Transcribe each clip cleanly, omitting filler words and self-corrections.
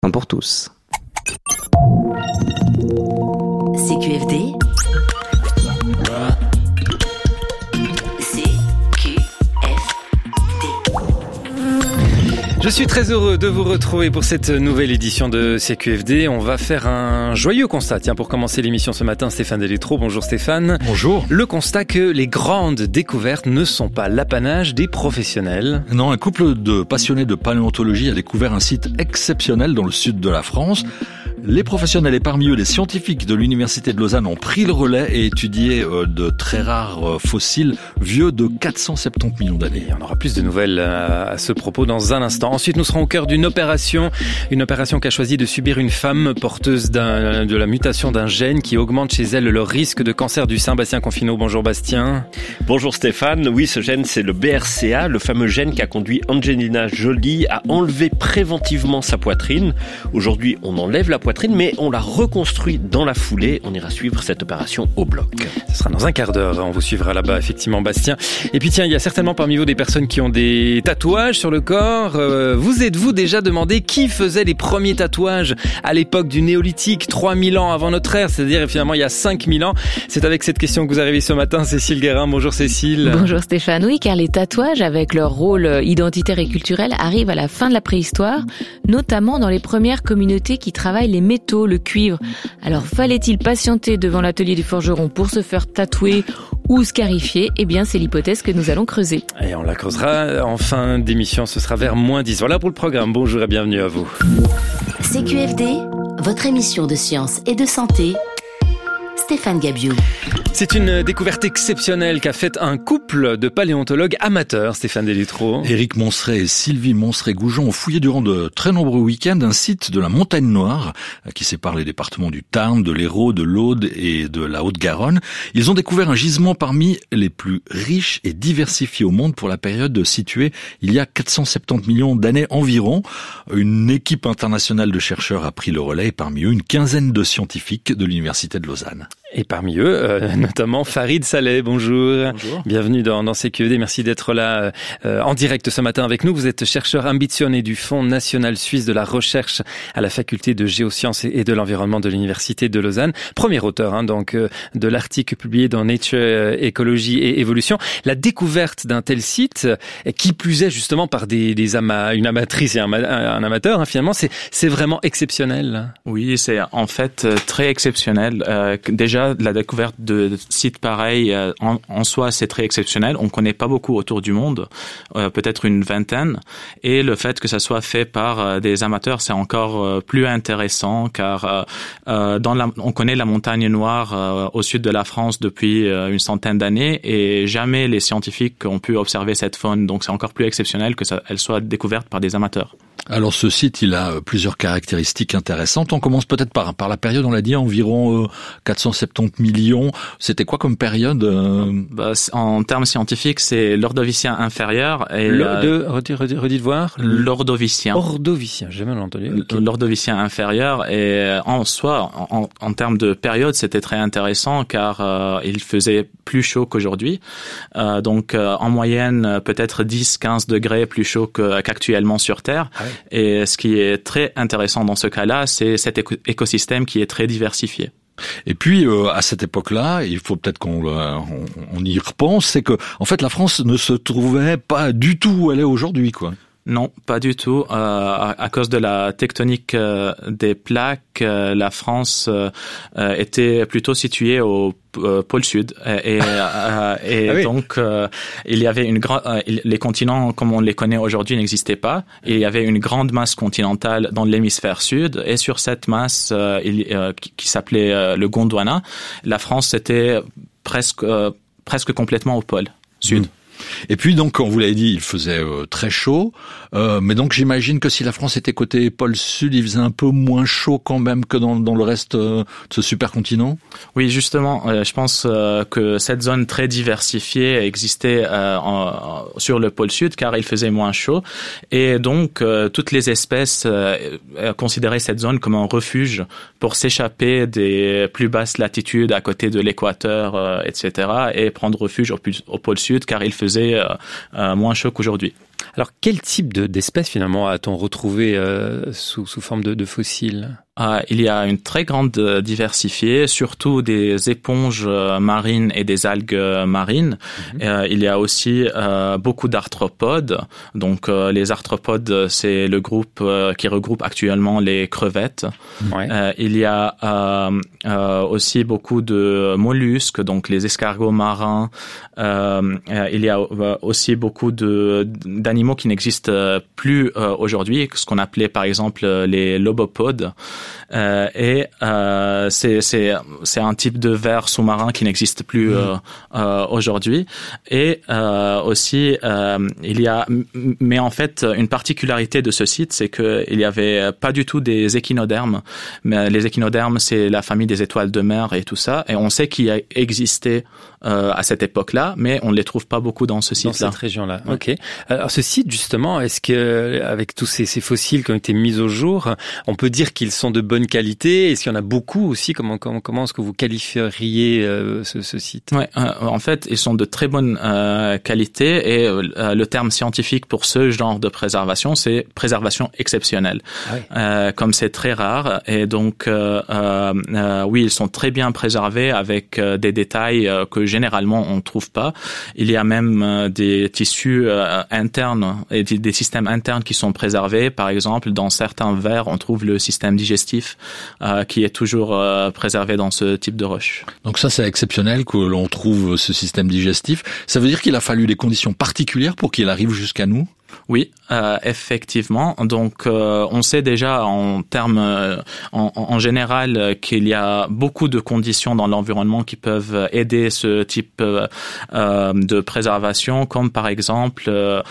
Pour tous. CQFD. Je suis très heureux de vous retrouver pour cette nouvelle édition de CQFD. On va faire un joyeux constat. Tiens, pour commencer l'émission ce matin, Stéphane Delétro. Bonjour Stéphane. Bonjour. Le constat que les grandes découvertes ne sont pas l'apanage des professionnels. Non, un couple de passionnés de paléontologie a découvert un site exceptionnel dans le sud de la France. Les professionnels et parmi eux les scientifiques de l'université de Lausanne ont pris le relais et étudié de très rares fossiles vieux de 470 millions d'années. Et on aura plus de nouvelles à ce propos dans un instant. Ensuite, nous serons au cœur d'une opération qu'a choisi de subir une femme porteuse de la mutation d'un gène qui augmente chez elle le risque de cancer du sein. Bastien Confineau, bonjour Bastien. Bonjour Stéphane, oui ce gène c'est le BRCA, le fameux gène qui a conduit Angelina Jolie à enlever préventivement sa poitrine. Aujourd'hui on enlève la poitrine mais on la reconstruit dans la foulée. On ira suivre cette opération au bloc. Ce sera dans un quart d'heure, on vous suivra là-bas effectivement Bastien. Et puis tiens, il y a certainement parmi vous des personnes qui ont des tatouages sur le corps. Vous êtes-vous déjà demandé qui faisait les premiers tatouages à l'époque du néolithique, 3000 ans avant notre ère, c'est-à-dire finalement il y a 5000 ans? C'est avec cette question que vous arrivez ce matin, Cécile Guérin. Bonjour Cécile. Bonjour Stéphane. Oui, car les tatouages, avec leur rôle identitaire et culturel, arrivent à la fin de la préhistoire, notamment dans les premières communautés qui travaillent les métaux, le cuivre. Alors fallait-il patienter devant l'atelier du forgeron pour se faire tatouer ou scarifier? Eh bien, c'est l'hypothèse que nous allons creuser. Et on la creusera en fin d'émission, ce sera vers -10. Voilà pour le programme. Bonjour et bienvenue à vous. CQFD, votre émission de science et de santé. Stéphane Gabiou. C'est une découverte exceptionnelle qu'a faite un couple de paléontologues amateurs, Stéphane Delétro. Éric Monceret et Sylvie Monceret-Goujon ont fouillé durant de très nombreux week-ends un site de la Montagne Noire qui sépare les départements du Tarn, de l'Hérault, de l'Aude et de la Haute-Garonne. Ils ont découvert un gisement parmi les plus riches et diversifiés au monde pour la période située il y a 470 millions d'années environ. Une équipe internationale de chercheurs a pris le relais et parmi eux une quinzaine de scientifiques de l'université de Lausanne. Et parmi eux, notamment Farid Saleh, bonjour. Bonjour. Bienvenue dans CQFD, merci d'être là en direct ce matin avec nous. Vous êtes chercheur ambitionné du Fonds national suisse de la recherche à la faculté de géosciences et de l'environnement de l'université de Lausanne. Premier auteur donc de l'article publié dans Nature, Écologie et Évolution. La découverte d'un tel site, qui plus est justement par une amatrice et un amateur, finalement, c'est vraiment exceptionnel. Oui, c'est en fait très exceptionnel. Déjà, la découverte de sites pareils, en soi, c'est très exceptionnel. On ne connaît pas beaucoup autour du monde, peut-être une vingtaine. Et le fait que ça soit fait par des amateurs, c'est encore plus intéressant car on connaît la Montagne Noire au sud de la France depuis une centaine d'années et jamais les scientifiques ont pu observer cette faune. Donc, c'est encore plus exceptionnel que elle soit découverte par des amateurs. Alors ce site, il a plusieurs caractéristiques intéressantes. On commence peut-être par la période, on l'a dit, environ 470 millions. C'était quoi comme période En termes scientifiques, c'est l'Ordovicien inférieur. Et redites voir. L'Ordovicien. Ordovicien, j'ai mal entendu. Okay. L'Ordovicien inférieur. Et en soi, en termes de période, c'était très intéressant car il faisait plus chaud qu'aujourd'hui. Donc en moyenne, peut-être 10-15 degrés plus chaud qu'actuellement sur Terre. Ah oui. Et ce qui est très intéressant dans ce cas-là, c'est cet écosystème qui est très diversifié. Et puis à cette époque-là, il faut peut-être qu'on y repense, c'est que en fait la France ne se trouvait pas du tout où elle est aujourd'hui, quoi. Non, pas du tout. À cause de la tectonique des plaques, la France était plutôt située au pôle sud et ah oui. Donc il y avait les continents comme on les connaît aujourd'hui n'existaient pas et il y avait une grande masse continentale dans l'hémisphère sud et sur cette masse qui s'appelait le Gondwana, la France était presque complètement au pôle sud. Et puis donc, on vous l'avez dit, il faisait très chaud, mais donc j'imagine que si la France était côté pôle sud, il faisait un peu moins chaud quand même que dans le reste de ce supercontinent. Oui, justement, je pense que cette zone très diversifiée existait sur le pôle sud car il faisait moins chaud et donc toutes les espèces considéraient cette zone comme un refuge pour s'échapper des plus basses latitudes à côté de l'équateur, etc. et prendre refuge au pôle sud car il faisait moins chaud qu'aujourd'hui. Alors, quel type d'espèces finalement a-t-on retrouvé sous forme de fossiles ? Il y a une très grande diversité, surtout des éponges marines et des algues marines. Il y a aussi beaucoup d'arthropodes. Donc les arthropodes, c'est le groupe qui regroupe actuellement les crevettes. Ouais. Il y a aussi beaucoup de mollusques, donc les escargots marins. Il y a aussi beaucoup d'animaux qui n'existent plus aujourd'hui, ce qu'on appelait par exemple les lobopodes. C'est un type de ver sous-marin qui n'existe plus aujourd'hui. Et aussi il y a, mais en fait une particularité de ce site, c'est que il y avait pas du tout des échinodermes. Mais les échinodermes, c'est la famille des étoiles de mer et tout ça. Et on sait qu'il y a existé à cette époque-là, mais on ne les trouve pas beaucoup dans ce site-là. Dans cette région-là. Ouais. Ok. Alors ce site justement, est-ce que avec tous ces fossiles qui ont été mis au jour, on peut dire qu'ils sont de bonne qualité? Est-ce qu'il y en a beaucoup aussi? Comment est-ce que vous qualifieriez ce site? Ouais, en fait, ils sont de très bonne qualité et le terme scientifique pour ce genre de préservation, c'est préservation exceptionnelle. Ah oui. Comme c'est très rare et donc oui, ils sont très bien préservés avec des détails que généralement on ne trouve pas. Il y a même des tissus internes et des systèmes internes qui sont préservés. Par exemple, dans certains vers, on trouve le système digestif qui est toujours préservé dans ce type de roche. Donc ça, c'est exceptionnel que l'on trouve ce système digestif. Ça veut dire qu'il a fallu des conditions particulières pour qu'il arrive jusqu'à nous? Oui, effectivement. Donc, on sait déjà en termes, en général, qu'il y a beaucoup de conditions dans l'environnement qui peuvent aider ce type de préservation, comme par exemple,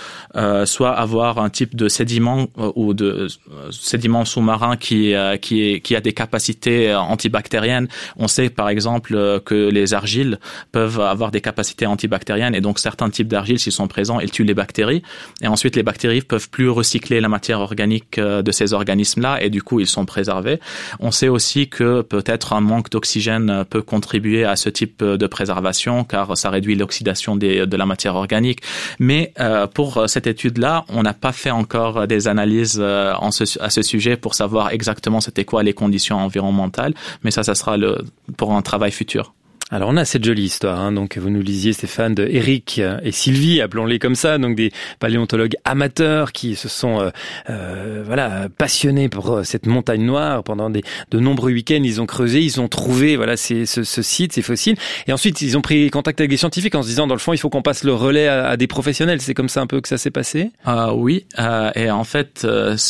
soit avoir un type de sédiment ou de sédiment sous-marin qui a des capacités antibactériennes. On sait par exemple que les argiles peuvent avoir des capacités antibactériennes et donc certains types d'argiles, s'ils sont présents, ils tuent les bactéries. Et ensuite, les bactéries peuvent plus recycler la matière organique de ces organismes-là et du coup, ils sont préservés. On sait aussi que peut-être un manque d'oxygène peut contribuer à ce type de préservation car ça réduit l'oxydation de la matière organique. Mais pour cette étude-là, on n'a pas fait encore des analyses à ce sujet pour savoir exactement c'était quoi les conditions environnementales. Mais ça sera pour un travail futur. Alors on a cette jolie histoire, hein, donc vous nous lisiez Stéphane, de Eric et Sylvie, appelons-les comme ça, donc des paléontologues amateurs qui se sont passionnés pour cette montagne noire pendant de nombreux week-ends. Ils ont creusé, ils ont trouvé ce site, ces fossiles, et ensuite ils ont pris contact avec des scientifiques en se disant dans le fond il faut qu'on passe le relais à des professionnels. C'est comme ça un peu que ça s'est passé? Oui, et en fait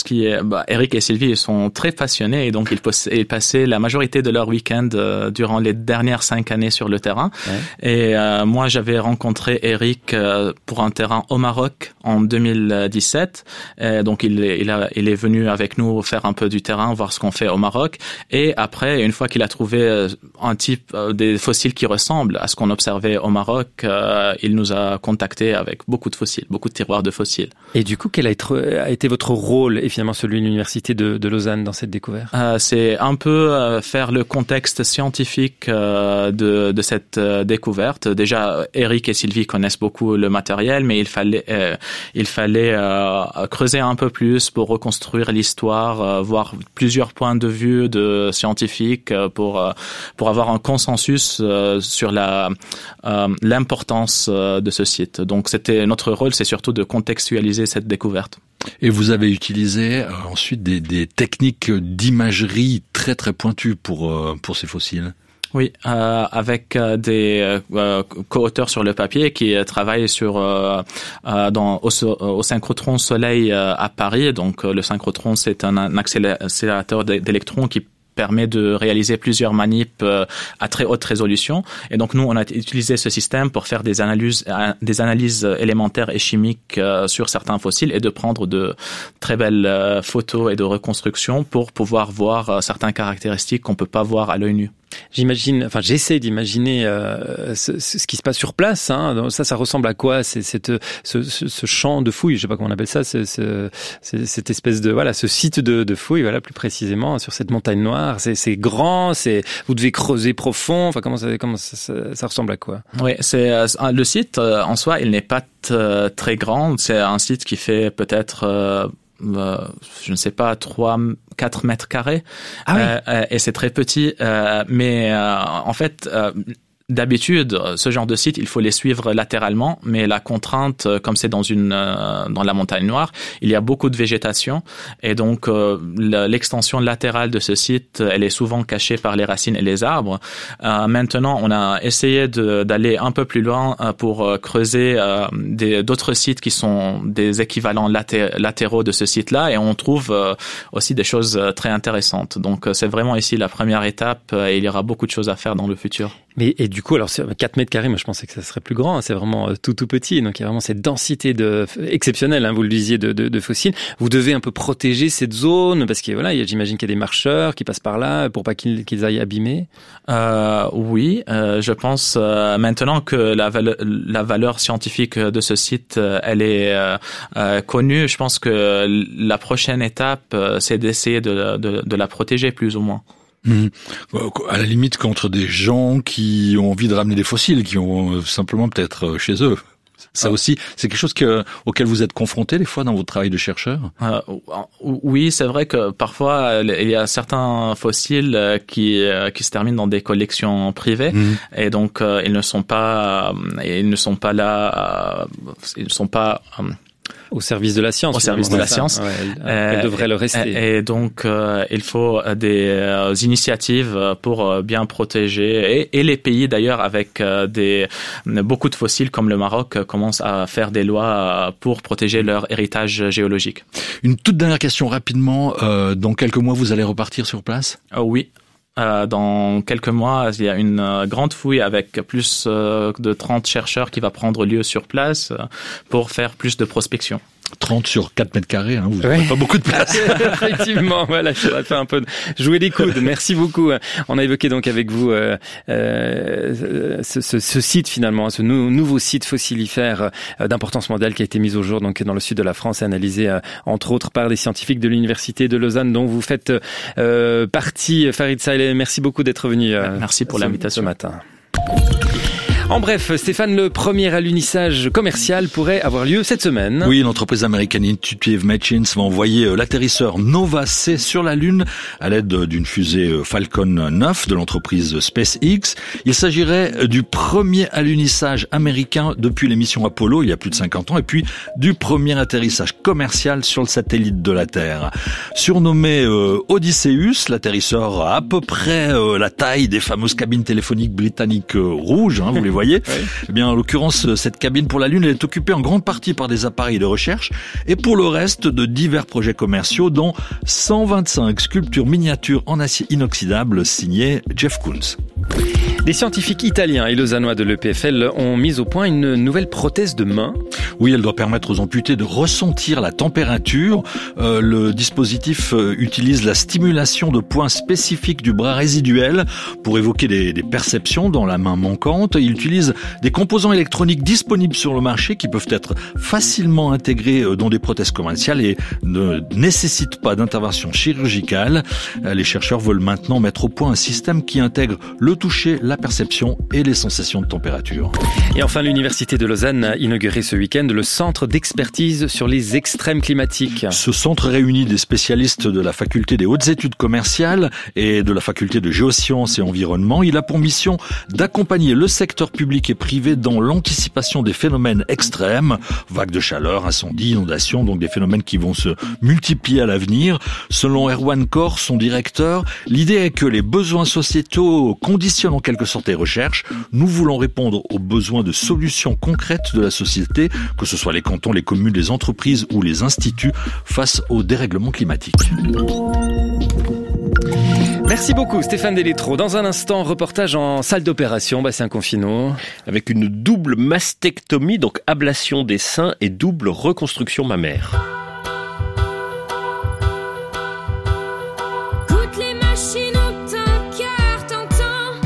Eric et Sylvie ils sont très passionnés et donc ils passaient la majorité de leur week-end durant les dernières 5 années sur le terrain. Ouais. Et moi, j'avais rencontré Eric pour un terrain au Maroc en 2017. Et donc, il est venu avec nous faire un peu du terrain, voir ce qu'on fait au Maroc. Et après, une fois qu'il a trouvé un type des fossiles qui ressemblent à ce qu'on observait au Maroc, il nous a contactés avec beaucoup de fossiles, beaucoup de tiroirs de fossiles. Et du coup, quel a été votre rôle et finalement celui de l'Université de Lausanne dans cette découverte? C'est un peu faire le contexte scientifique de cette découverte. Déjà, Eric et Sylvie connaissent beaucoup le matériel, mais il fallait creuser un peu plus pour reconstruire l'histoire, voir plusieurs points de vue de scientifiques pour avoir un consensus sur l'importance de ce site. Donc, notre rôle, c'est surtout de contextualiser cette découverte. Et vous avez utilisé ensuite des techniques d'imagerie très très pointues pour ces fossiles? Oui, avec des co-auteurs sur le papier qui travaillent au synchrotron Soleil à Paris. Donc le synchrotron, c'est un accélérateur d'électrons qui permet de réaliser plusieurs manips à très haute résolution. Et donc, nous, on a utilisé ce système pour faire des analyses élémentaires et chimiques sur certains fossiles et de prendre de très belles photos et de reconstruction pour pouvoir voir certaines caractéristiques qu'on peut pas voir à l'œil nu. j'essaie d'imaginer ce qui se passe sur place. Hein. Ça ressemble à quoi? C'est ce champ de fouilles, je sais pas comment on appelle ça, cette espèce de ce site de fouilles, plus précisément sur cette montagne noire. C'est grand, vous devez creuser profond. Enfin, comment ça ressemble à quoi? Oui, c'est le site en soi, il n'est pas très grand. C'est un site qui fait peut-être je ne sais pas, 4 mètres carrés. Ah oui. Et c'est très petit. Mais en fait, d'habitude, ce genre de site, il faut les suivre latéralement, mais la contrainte, comme c'est dans la montagne noire, il y a beaucoup de végétation, et donc l'extension latérale de ce site, elle est souvent cachée par les racines et les arbres. Maintenant, on a essayé d'aller un peu plus loin pour creuser d'autres sites qui sont des équivalents latéraux de ce site-là, et on trouve aussi des choses très intéressantes. Donc, c'est vraiment ici la première étape, et il y aura beaucoup de choses à faire dans le futur. Et du coup, alors 4 mètres carrés, moi je pensais que ça serait plus grand, hein, c'est vraiment tout petit, donc il y a vraiment cette densité exceptionnelle, hein, vous le disiez, de fossiles. Vous devez un peu protéger cette zone, parce que j'imagine qu'il y a des marcheurs qui passent par là pour pas qu'ils aillent abîmer. Oui, je pense maintenant que la valeur scientifique de ce site, elle est connue, je pense que la prochaine étape, c'est d'essayer de la protéger plus ou moins. À la limite contre des gens qui ont envie de ramener des fossiles, qui ont simplement peut-être chez eux. Ça aussi, c'est quelque chose auquel vous êtes confronté des fois dans votre travail de chercheur? Oui, c'est vrai que parfois il y a certains fossiles qui se terminent dans des collections privées, et donc ils ne sont pas là, au service de la science. Au service de la science. Elle devrait le rester. Et donc, il faut des initiatives pour bien protéger. Et les pays, d'ailleurs, avec beaucoup de fossiles, comme le Maroc, commencent à faire des lois pour protéger leur héritage géologique. Une toute dernière question rapidement. Dans quelques mois, vous allez repartir sur place? Oui. Dans quelques mois, il y a une grande fouille avec plus de 30 chercheurs qui va prendre lieu sur place pour faire plus de prospection. 30 sur 4 mètres carrés, hein, vous n'avez pas beaucoup de place. Effectivement, voilà, je vais faire un peu jouer des coudes. Merci beaucoup. On a évoqué donc avec vous ce site finalement, ce nouveau site fossilifère d'importance mondiale qui a été mis au jour donc dans le sud de la France et analysé entre autres par des scientifiques de l'université de Lausanne dont vous faites partie. Farid Saleh, merci beaucoup d'être venu. Merci pour l'invitation ce matin. En bref, Stéphane, le premier alunissage commercial pourrait avoir lieu cette semaine. Oui, l'entreprise américaine Intuitive Machines va envoyer l'atterrisseur Nova C sur la Lune à l'aide d'une fusée Falcon 9 de l'entreprise SpaceX. Il s'agirait du premier alunissage américain depuis les missions Apollo il y a plus de 50 ans et puis du premier atterrissage commercial sur le satellite de la Terre. Surnommé Odysseus, l'atterrisseur a à peu près la taille des fameuses cabines téléphoniques britanniques rouges, hein, vous les voyez. Oui. Eh bien, en l'occurrence, cette cabine pour la Lune, elle est occupée en grande partie par des appareils de recherche et pour le reste de divers projets commerciaux, dont 125 sculptures miniatures en acier inoxydable signées Jeff Koons. Des scientifiques italiens et lausannois de l'EPFL ont mis au point une nouvelle prothèse de main. Oui, elle doit permettre aux amputés de ressentir la température. Le dispositif utilise la stimulation de points spécifiques du bras résiduel pour évoquer des perceptions dans la main manquante. Il utilise des composants électroniques disponibles sur le marché qui peuvent être facilement intégrés dans des prothèses commerciales et ne nécessitent pas d'intervention chirurgicale. Les chercheurs veulent maintenant mettre au point un système qui intègre le toucher, la perception et les sensations de température. Et enfin, l'Université de Lausanne a inauguré ce week-end le centre d'expertise sur les extrêmes climatiques. Ce centre réunit des spécialistes de la faculté des hautes études commerciales et de la faculté de géosciences et environnement. Il a pour mission d'accompagner le secteur public et privé dans l'anticipation des phénomènes extrêmes, vagues de chaleur, incendies, inondations, donc des phénomènes qui vont se multiplier à l'avenir. Selon Erwan Kor, son directeur, l'idée est que les besoins sociétaux conditionnent en quelque sorte les recherches. Nous voulons répondre aux besoins de solutions concrètes de la société, que ce soit les cantons, les communes, les entreprises ou les instituts, face au dérèglement climatique. Merci beaucoup Stéphane Delétro. Dans un instant, reportage en salle d'opération, Bastien Confino. Avec une double mastectomie, donc ablation des seins et double reconstruction mammaire. Toutes les machines ont un cœur tentant.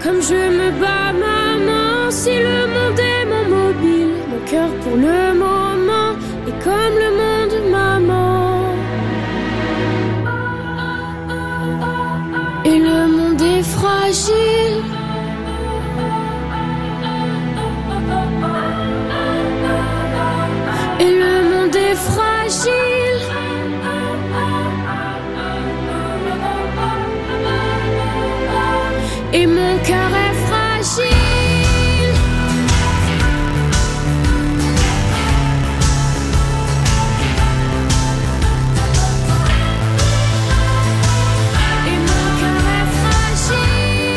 Comme je me bats, maman, si le monde est mon mobile, mon cœur pour le moment est comme le monde, maman. Et le monde est fragile. Et le monde est fragile. Et mon cœur est fragile. Et mon cœur est fragile.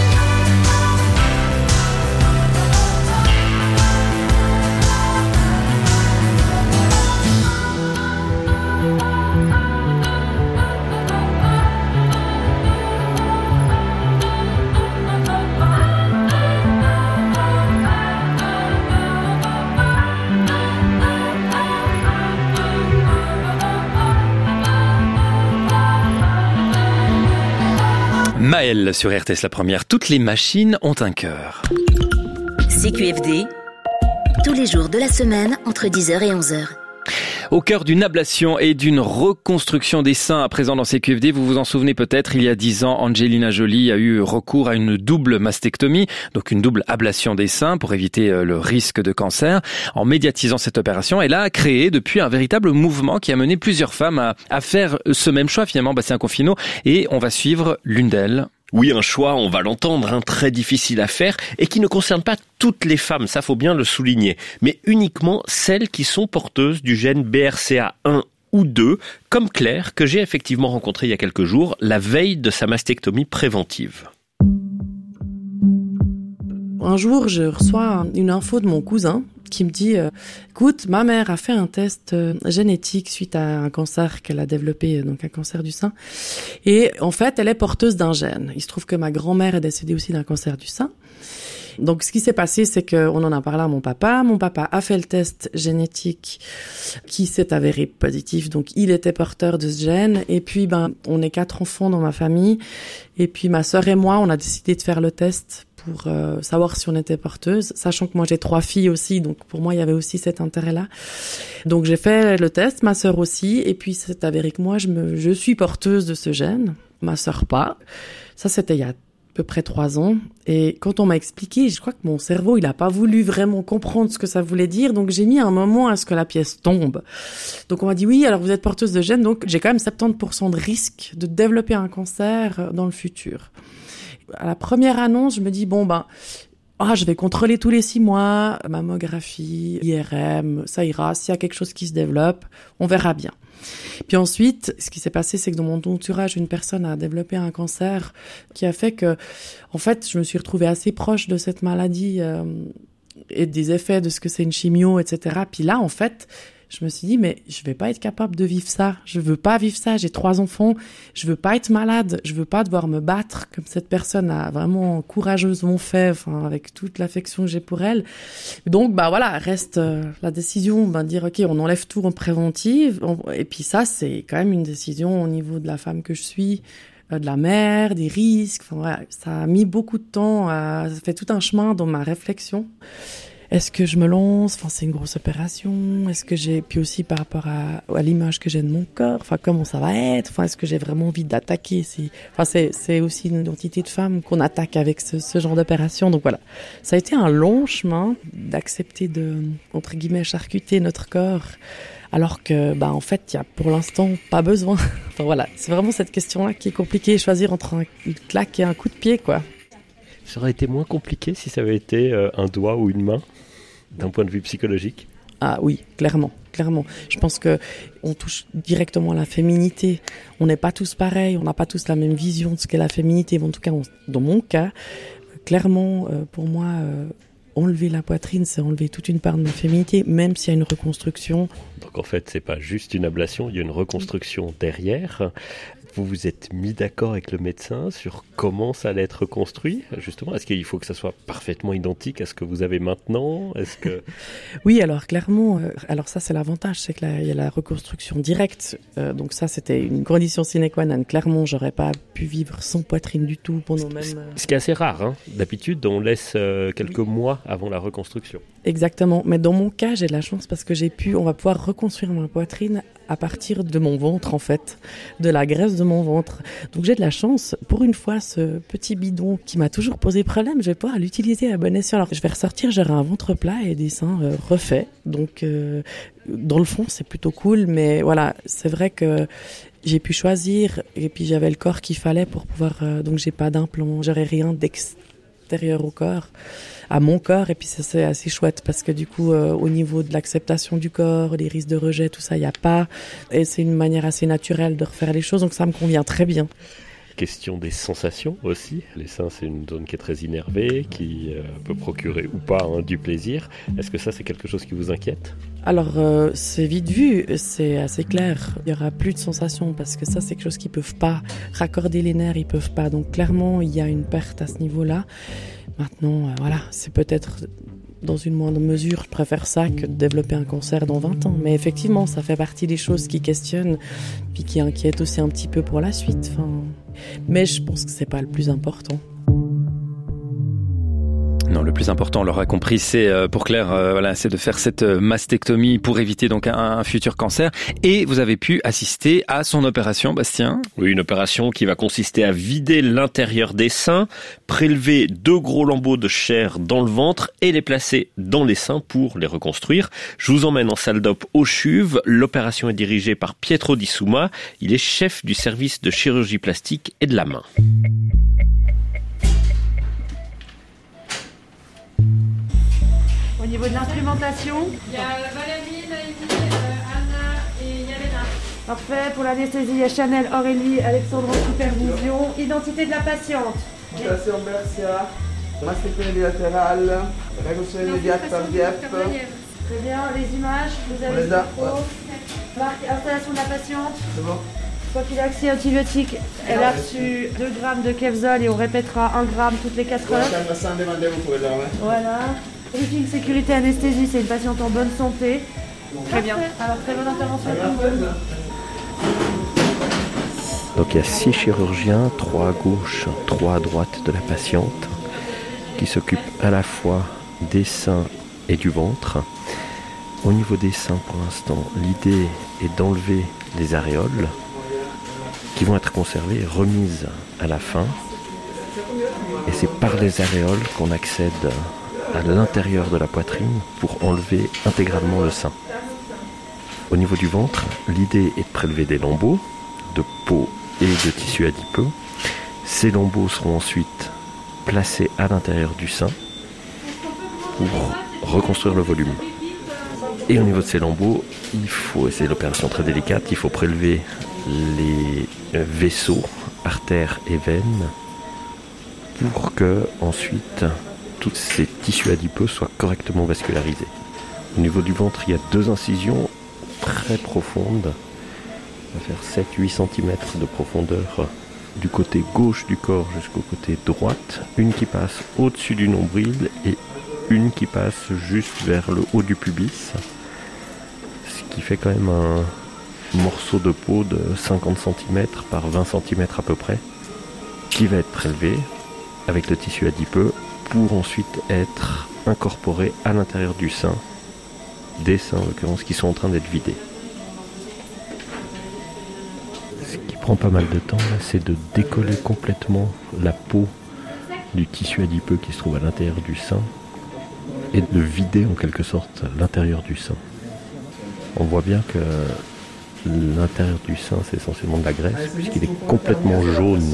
Maëlle sur RTS La Première. Toutes les machines ont un cœur. CQFD, tous les jours de la semaine entre 10h et 11h. Au cœur d'une ablation et d'une reconstruction des seins à présent dans CQFD, vous vous en souvenez peut-être, il y a 10 ans, Angelina Jolie a eu recours à une double mastectomie, donc une double ablation des seins pour éviter le risque de cancer. En médiatisant cette opération, elle a créé depuis un véritable mouvement qui a mené plusieurs femmes à faire ce même choix finalement, Bastien Confino, et on va suivre l'une d'elles. Oui, un choix, on va l'entendre, très difficile à faire et qui ne concerne pas toutes les femmes, ça faut bien le souligner, mais uniquement celles qui sont porteuses du gène BRCA1 ou 2, comme Claire, que j'ai effectivement rencontrée il y a quelques jours, la veille de sa mastectomie préventive. Un jour, je reçois une info de mon cousin qui me dit écoute, ma mère a fait un test génétique suite à un cancer qu'elle a développé, donc un cancer du sein. Et en fait, elle est porteuse d'un gène. Il se trouve que ma grand-mère est décédée aussi d'un cancer du sein. Donc, ce qui s'est passé, c'est qu'on en a parlé à mon papa. Mon papa a fait le test génétique qui s'est avéré positif. Donc, il était porteur de ce gène. Et puis, on est 4 enfants dans ma famille. Et puis, ma sœur et moi, on a décidé de faire le test pour savoir si on était porteuse, sachant que moi j'ai 3 filles aussi, donc pour moi il y avait aussi cet intérêt-là. Donc j'ai fait le test, ma sœur aussi, et puis c'est avéré que moi je suis porteuse de ce gène, ma sœur pas. Ça c'était il y a à peu près 3 ans, et quand on m'a expliqué, je crois que mon cerveau il a pas voulu vraiment comprendre ce que ça voulait dire, donc j'ai mis un moment à ce que la pièce tombe. Donc on m'a dit oui, alors vous êtes porteuse de gène, donc j'ai quand même 70% de risque de développer un cancer dans le futur. À la première annonce, je me dis je vais contrôler tous les 6 mois, mammographie, IRM, ça ira. S'il y a quelque chose qui se développe, on verra bien. Puis ensuite, ce qui s'est passé, c'est que dans mon entourage, une personne a développé un cancer qui a fait que, en fait, je me suis retrouvée assez proche de cette maladie et des effets de ce que c'est une chimio, etc. Puis là, en fait, je me suis dit, mais je vais pas être capable de vivre ça. Je veux pas vivre ça. J'ai 3 enfants. Je veux pas être malade. Je veux pas devoir me battre comme cette personne a vraiment courageusement fait, avec toute l'affection que j'ai pour elle. Donc, reste la décision, de dire, OK, on enlève tout en préventive. Et puis ça, c'est quand même une décision au niveau de la femme que je suis, de la mère, des risques. Ça a mis beaucoup de temps. Ça fait tout un chemin dans ma réflexion. Est-ce que je me lance? C'est une grosse opération. Est-ce que puis aussi par rapport à l'image que j'ai de mon corps, comment ça va être? Est-ce que j'ai vraiment envie d'attaquer? C'est aussi une identité de femme qu'on attaque avec ce genre d'opération. Donc voilà. Ça a été un long chemin d'accepter de, entre guillemets, charcuter notre corps. Alors que, en fait, il y a pour l'instant pas besoin. C'est vraiment cette question-là qui est compliquée. Choisir entre une claque et un coup de pied, quoi. Ça aurait été moins compliqué si ça avait été un doigt ou une main, d'un point de vue psychologique? Ah oui, clairement. Je pense que on touche directement à la féminité. On n'est pas tous pareils, on n'a pas tous la même vision de ce qu'est la féminité. En tout cas, dans mon cas, clairement, pour moi, enlever la poitrine, c'est enlever toute une part de ma féminité, même s'il y a une reconstruction. Donc en fait, c'est pas juste une ablation, il y a une reconstruction derrière. Vous vous êtes mis d'accord avec le médecin sur comment ça allait être reconstruit, justement? Est-ce qu'il faut que ça soit parfaitement identique à ce que vous avez maintenant? Est-ce que... Oui, alors clairement, alors ça c'est l'avantage, c'est qu'il y a la reconstruction directe. Donc ça c'était une condition sine qua non. Clairement, j'aurais pas pu vivre sans poitrine du tout pendant même... Ce qui est assez rare, hein. D'habitude, on laisse quelques mois avant la reconstruction. Exactement, mais dans mon cas, j'ai de la chance parce que on va pouvoir reconstruire ma poitrine à partir de mon ventre en fait, de la graisse de mon ventre. Donc j'ai de la chance. Pour une fois, ce petit bidon qui m'a toujours posé problème, je vais pouvoir l'utiliser à bon escient. Alors je vais ressortir, j'aurai un ventre plat et des seins refaits. Donc dans le fond, c'est plutôt cool, mais voilà, c'est vrai que j'ai pu choisir et puis j'avais le corps qu'il fallait pour pouvoir. Donc j'ai pas d'implant, j'aurai rien d'extérieur au corps, à mon corps, et puis ça c'est assez chouette parce que du coup au niveau de l'acceptation du corps, les risques de rejet, tout ça, il n'y a pas, et c'est une manière assez naturelle de refaire les choses, donc ça me convient très bien. Question des sensations aussi. Les seins, c'est une zone qui est très innervée, qui peut procurer ou pas du plaisir. Est-ce que ça, c'est quelque chose qui vous inquiète? Alors, c'est vite vu, c'est assez clair. Il y aura plus de sensations parce que ça, c'est quelque chose qu'ils peuvent pas raccorder les nerfs, ils peuvent pas. Donc, clairement, il y a une perte à ce niveau-là. Maintenant, voilà, c'est peut-être dans une moindre mesure, je préfère ça que de développer un cancer dans 20 ans. Mais effectivement, ça fait partie des choses qui questionnent, puis qui inquiètent aussi un petit peu pour la suite. Mais je pense que c'est pas le plus important. Non, le plus important, on l'aura compris, c'est pour Claire, voilà, c'est de faire cette mastectomie pour éviter donc un futur cancer. Et vous avez pu assister à son opération, Bastien. Oui, une opération qui va consister à vider l'intérieur des seins, prélever 2 gros lambeaux de chair dans le ventre et les placer dans les seins pour les reconstruire. Je vous emmène en salle d'op au CHUV. L'opération est dirigée par Pietro Di Suma. Il est chef du service de chirurgie plastique et de la main. Au niveau de l'instrumentation, Il y a Valérie, Naïmi, Anna et Yelena. parfait. Pour l'anesthésie, il y a Chanel, Aurélie, Alexandre en supervision. Identité de la patiente. Mutation Bercia, mastectomie bilatérale, reconstruction immédiate par DIEP. Très bien. Les images, vous avez les a, le micro. Marque installation de la patiente. C'est bon. Prophylaxie antibiotique. Elle a reçu 2 grammes de Kevzol et on répétera 1 gramme toutes les 4 heures. Sans demander, vous pouvez dormir. Voilà. Briefing sécurité anesthésie, c'est une patiente en bonne santé. Très bien. Alors très bonne intervention. Donc il y a 6 chirurgiens, 3 à gauche, 3 à droite de la patiente, qui s'occupent à la fois des seins et du ventre. Au niveau des seins, pour l'instant, l'idée est d'enlever les aréoles qui vont être conservées et remises à la fin. Et c'est par les aréoles qu'on accède à l'intérieur de la poitrine pour enlever intégralement le sein. Au niveau du ventre, l'idée est de prélever des lambeaux de peau et de tissu adipeux. Ces lambeaux seront ensuite placés à l'intérieur du sein pour reconstruire le volume. Et au niveau de ces lambeaux, et c'est l'opération très délicate, il faut prélever les vaisseaux, artères et veines pour que ensuite tous ces tissus adipeux soient correctement vascularisés. Au niveau du ventre, il y a 2 incisions très profondes. On va faire 7-8 cm de profondeur du côté gauche du corps jusqu'au côté droite. Une qui passe au-dessus du nombril et une qui passe juste vers le haut du pubis. Ce qui fait quand même un morceau de peau de 50 cm par 20 cm à peu près, qui va être prélevé avec le tissu adipeux pour ensuite être incorporé à l'intérieur du sein, des seins en l'occurrence qui sont en train d'être vidés. Ce qui prend pas mal de temps, là, c'est de décoller complètement la peau du tissu adipeux qui se trouve à l'intérieur du sein et de vider en quelque sorte l'intérieur du sein. On voit bien que l'intérieur du sein, c'est essentiellement de la graisse puisqu'il est complètement jaune.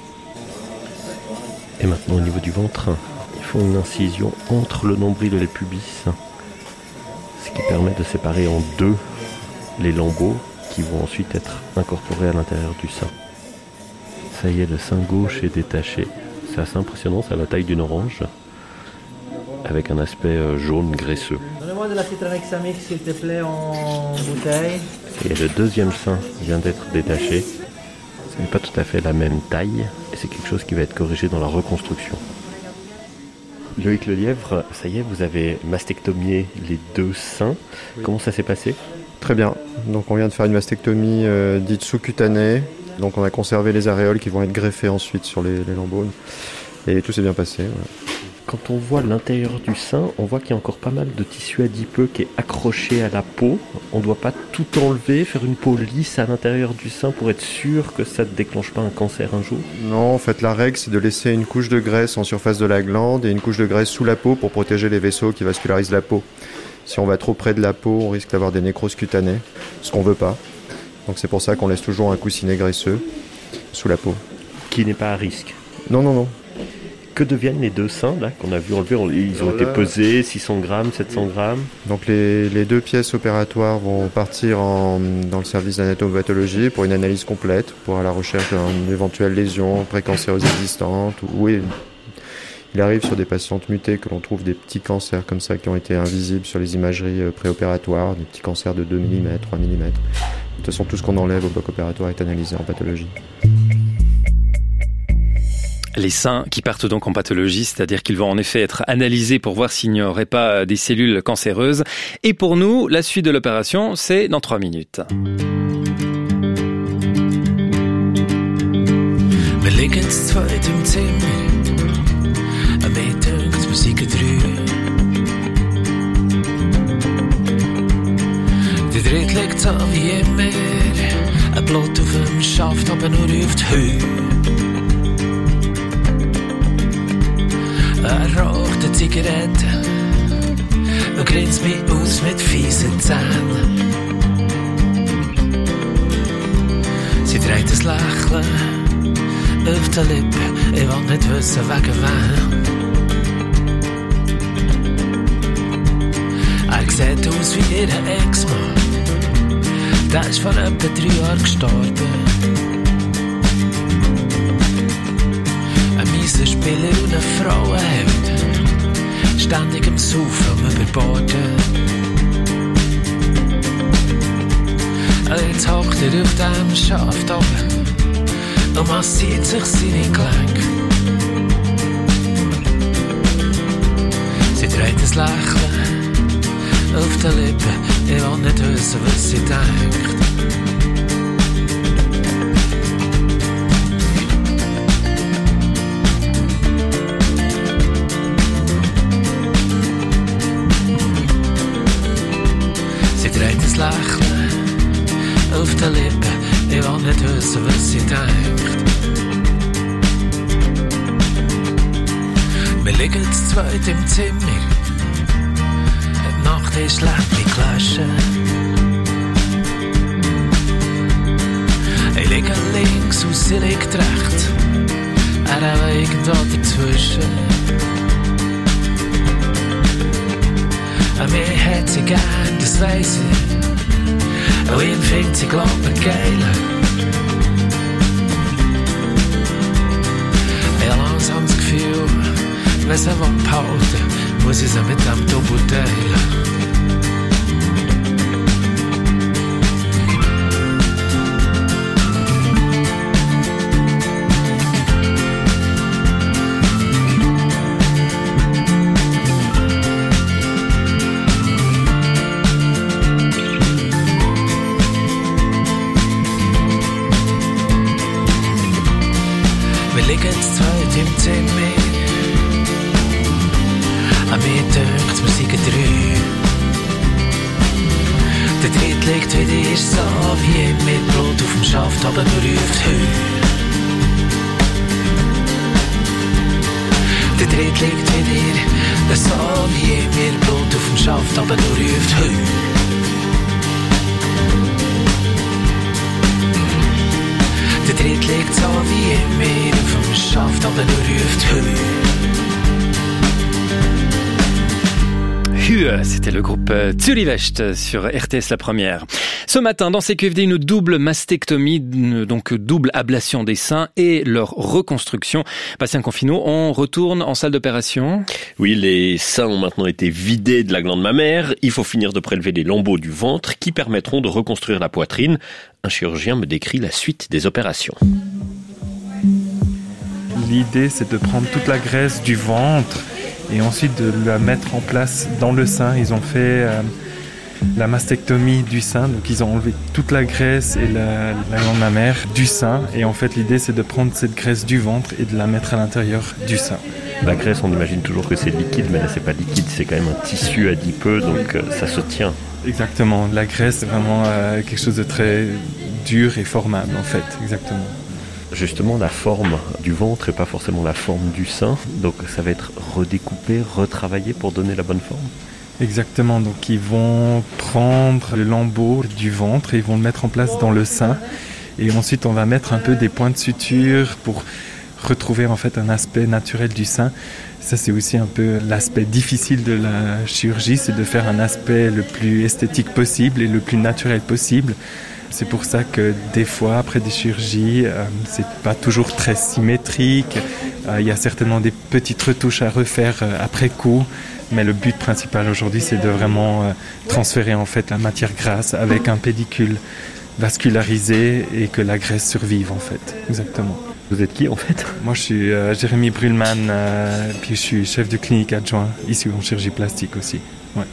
Et maintenant au niveau du ventre, ils font une incision entre le nombril et le pubis, ce qui permet de séparer en 2 les lambeaux qui vont ensuite être incorporés à l'intérieur du sein. Ça y est, le sein gauche est détaché. C'est assez impressionnant, c'est à la taille d'une orange, avec un aspect jaune graisseux. Donnez-moi de la citronexamix s'il te plaît en bouteille. Et le deuxième sein vient d'être détaché. n'est pas tout à fait la même taille et c'est quelque chose qui va être corrigé dans la reconstruction. Loïc Lelièvre, ça y est, vous avez mastectomié les 2 seins. Oui. Comment ça s'est passé ? Très bien. Donc on vient de faire une mastectomie dite sous-cutanée. Donc on a conservé les aréoles qui vont être greffées ensuite sur les lambeaux. Et tout s'est bien passé. Ouais. Quand on voit l'intérieur du sein, on voit qu'il y a encore pas mal de tissu adipeux qui est accroché à la peau. On ne doit pas tout enlever, faire une peau lisse à l'intérieur du sein pour être sûr que ça ne déclenche pas un cancer un jour ? Non, en fait la règle c'est de laisser une couche de graisse en surface de la glande et une couche de graisse sous la peau pour protéger les vaisseaux qui vascularisent la peau. Si on va trop près de la peau, on risque d'avoir des nécroses cutanées, ce qu'on ne veut pas. Donc c'est pour ça qu'on laisse toujours un coussinet graisseux sous la peau. Qui n'est pas à risque ? Non. Que deviennent les 2 seins là, qu'on a vu enlever ? Ils ont été pesés, 600 grammes, 700 grammes. Donc les 2 pièces opératoires vont partir dans le service d'anatomopathologie pour une analyse complète, pour à la recherche d'une éventuelle lésion précancéreuse existante. Il arrive sur des patientes mutées que l'on trouve des petits cancers comme ça qui ont été invisibles sur les imageries préopératoires, des petits cancers de 2 mm, 3 mm. De toute façon, tout ce qu'on enlève au bloc opératoire est analysé en pathologie. Les seins qui partent donc en pathologie, c'est-à-dire qu'ils vont en effet être analysés pour voir s'il n'y aurait pas des cellules cancéreuses. Et pour nous, la suite de l'opération, c'est dans 3 minutes. Wir liegen zu zweit im Zimmer, mir dünkt, wir sind 3. Der Dritte liegt so wie immer, ein Blut auf dem Schaft, aber nur auf die Höhe. Er raucht eine Zigarette und grinst mich aus mit fiesen Zähnen. Sie dreht ein Lächeln auf die Lippen, ich will nicht wissen wegen wem. Er sieht aus wie ihr Ex-Mann, der ist vor etwa 3 Jahren gestorben. Ein Spieler und eine Frauenheld, ständig am Saufen und überborden. Jetzt hockt auf dem Schaft oben und massiert sich seine Gelenke. Sie dreht ein Lächeln auf die Lippen, ich will nicht wissen, was sie denkt. Lächeln auf den Lippen, ich will nicht wissen, was sie denkt. Wir liegen zu zweit im Zimmer, die Nacht ist Lämpchen gelöscht. Ich liege links und sie liegt rechts, er auch irgendwo dazwischen. An mir hat sie gern, das weiss ich. Und ihn findet sie, glaub ich, geil. Ich hab langsam das Gefühl, wenn sie behalten, muss ich sie mit dem Double teilen. Aber nur auf die Höhe. Der Dritte liegt wieder so wie mir, Blut auf dem Schaft, aber nur auf die Höhe. Der Dritte liegt so wie mir auf dem Schaft, aber nur auf die Höhe. C'était le groupe Zuriwest sur RTS La Première. Ce matin, dans CQFD, une double mastectomie, donc double ablation des seins et leur reconstruction. Bastien Confineau, on retourne en salle d'opération. Oui, les seins ont maintenant été vidés de la glande mammaire. Il faut finir de prélever les lambeaux du ventre qui permettront de reconstruire la poitrine. Un chirurgien me décrit la suite des opérations. L'idée, c'est de prendre toute la graisse du ventre et ensuite de la mettre en place dans le sein. Ils ont fait la mastectomie du sein, donc ils ont enlevé toute la graisse et la glande mammaire du sein. Et en fait, l'idée, c'est de prendre cette graisse du ventre et de la mettre à l'intérieur du sein. La graisse, on imagine toujours que c'est liquide, mais là, c'est pas liquide, c'est quand même un tissu adipeux, donc ça se tient. Exactement. La graisse, c'est vraiment quelque chose de très dur et formable, en fait. Exactement. Justement, la forme du ventre et pas forcément la forme du sein. Donc ça va être redécoupé, retravaillé pour donner la bonne forme. Exactement, donc ils vont prendre le lambeau du ventre et ils vont le mettre en place dans le sein. Et ensuite on va mettre un peu des points de suture pour retrouver en fait un aspect naturel du sein. Ça c'est aussi un peu l'aspect difficile de la chirurgie, c'est de faire un aspect le plus esthétique possible et le plus naturel possible. C'est pour ça que des fois, après des chirurgies, c'est pas toujours très symétrique. Il y a certainement des petites retouches à refaire après coup. Mais le but principal aujourd'hui, c'est de vraiment transférer en fait la matière grasse avec un pédicule vascularisé et que la graisse survive en fait. Exactement. Vous êtes qui en fait ? Moi, je suis Jérémy Brulman, puis je suis chef de clinique adjoint ici en chirurgie plastique aussi. Ouais.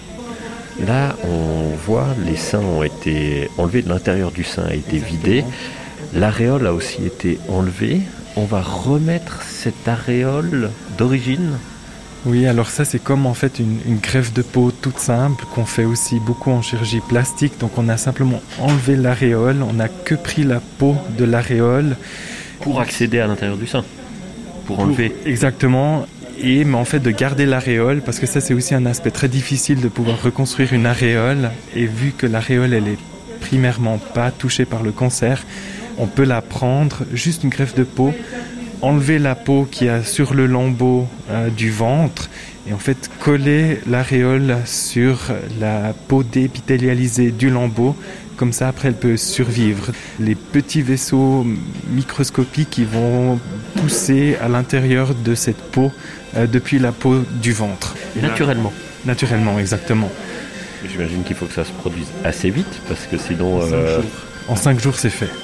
Là, on voit, les seins ont été enlevés, de l'intérieur du sein a été vidé. L'aréole a aussi été enlevée. On va remettre cette aréole d'origine. Oui, alors ça, c'est comme en fait une greffe de peau toute simple qu'on fait aussi beaucoup en chirurgie plastique. Donc on a simplement enlevé l'aréole, on n'a que pris la peau de l'aréole. Pour accéder à l'intérieur du sein, pour enlever. Exactement. Mais en fait de garder l'aréole, parce que ça c'est aussi un aspect très difficile de pouvoir reconstruire une aréole, et vu que l'aréole elle est primairement pas touchée par le cancer, on peut la prendre, juste une greffe de peau, enlever la peau qu'il y a sur le lambeau du ventre, et en fait coller l'aréole sur la peau déépithélialisée du lambeau. Comme ça, après, elle peut survivre. Les petits vaisseaux microscopiques qui vont pousser à l'intérieur de cette peau depuis la peau du ventre. Et naturellement. Naturellement, exactement. J'imagine qu'il faut que ça se produise assez vite, parce que sinon... En 5 jours, c'est fait.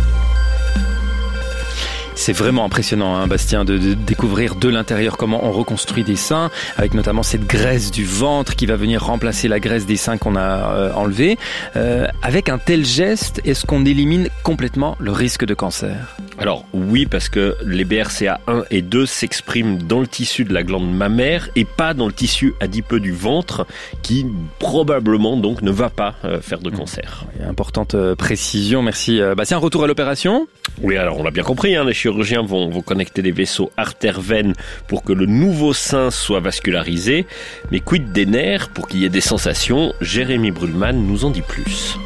C'est vraiment impressionnant, hein, Bastien, de découvrir de l'intérieur comment on reconstruit des seins, avec notamment cette graisse du ventre qui va venir remplacer la graisse des seins qu'on a enlevée. Avec un tel geste, est-ce qu'on élimine complètement le risque de cancer ? Alors oui, parce que les BRCA1 et 2 s'expriment dans le tissu de la glande mammaire et pas dans le tissu adipeux du ventre, qui probablement donc ne va pas faire de cancer. Importante précision, merci Bastien. Retour à l'opération ? Oui, alors on l'a bien compris, hein, les chirurgiens vont connecter les vaisseaux artères-veines pour que le nouveau sein soit vascularisé. Mais quid des nerfs pour qu'il y ait des sensations ? Jérémy Brulman nous en dit plus.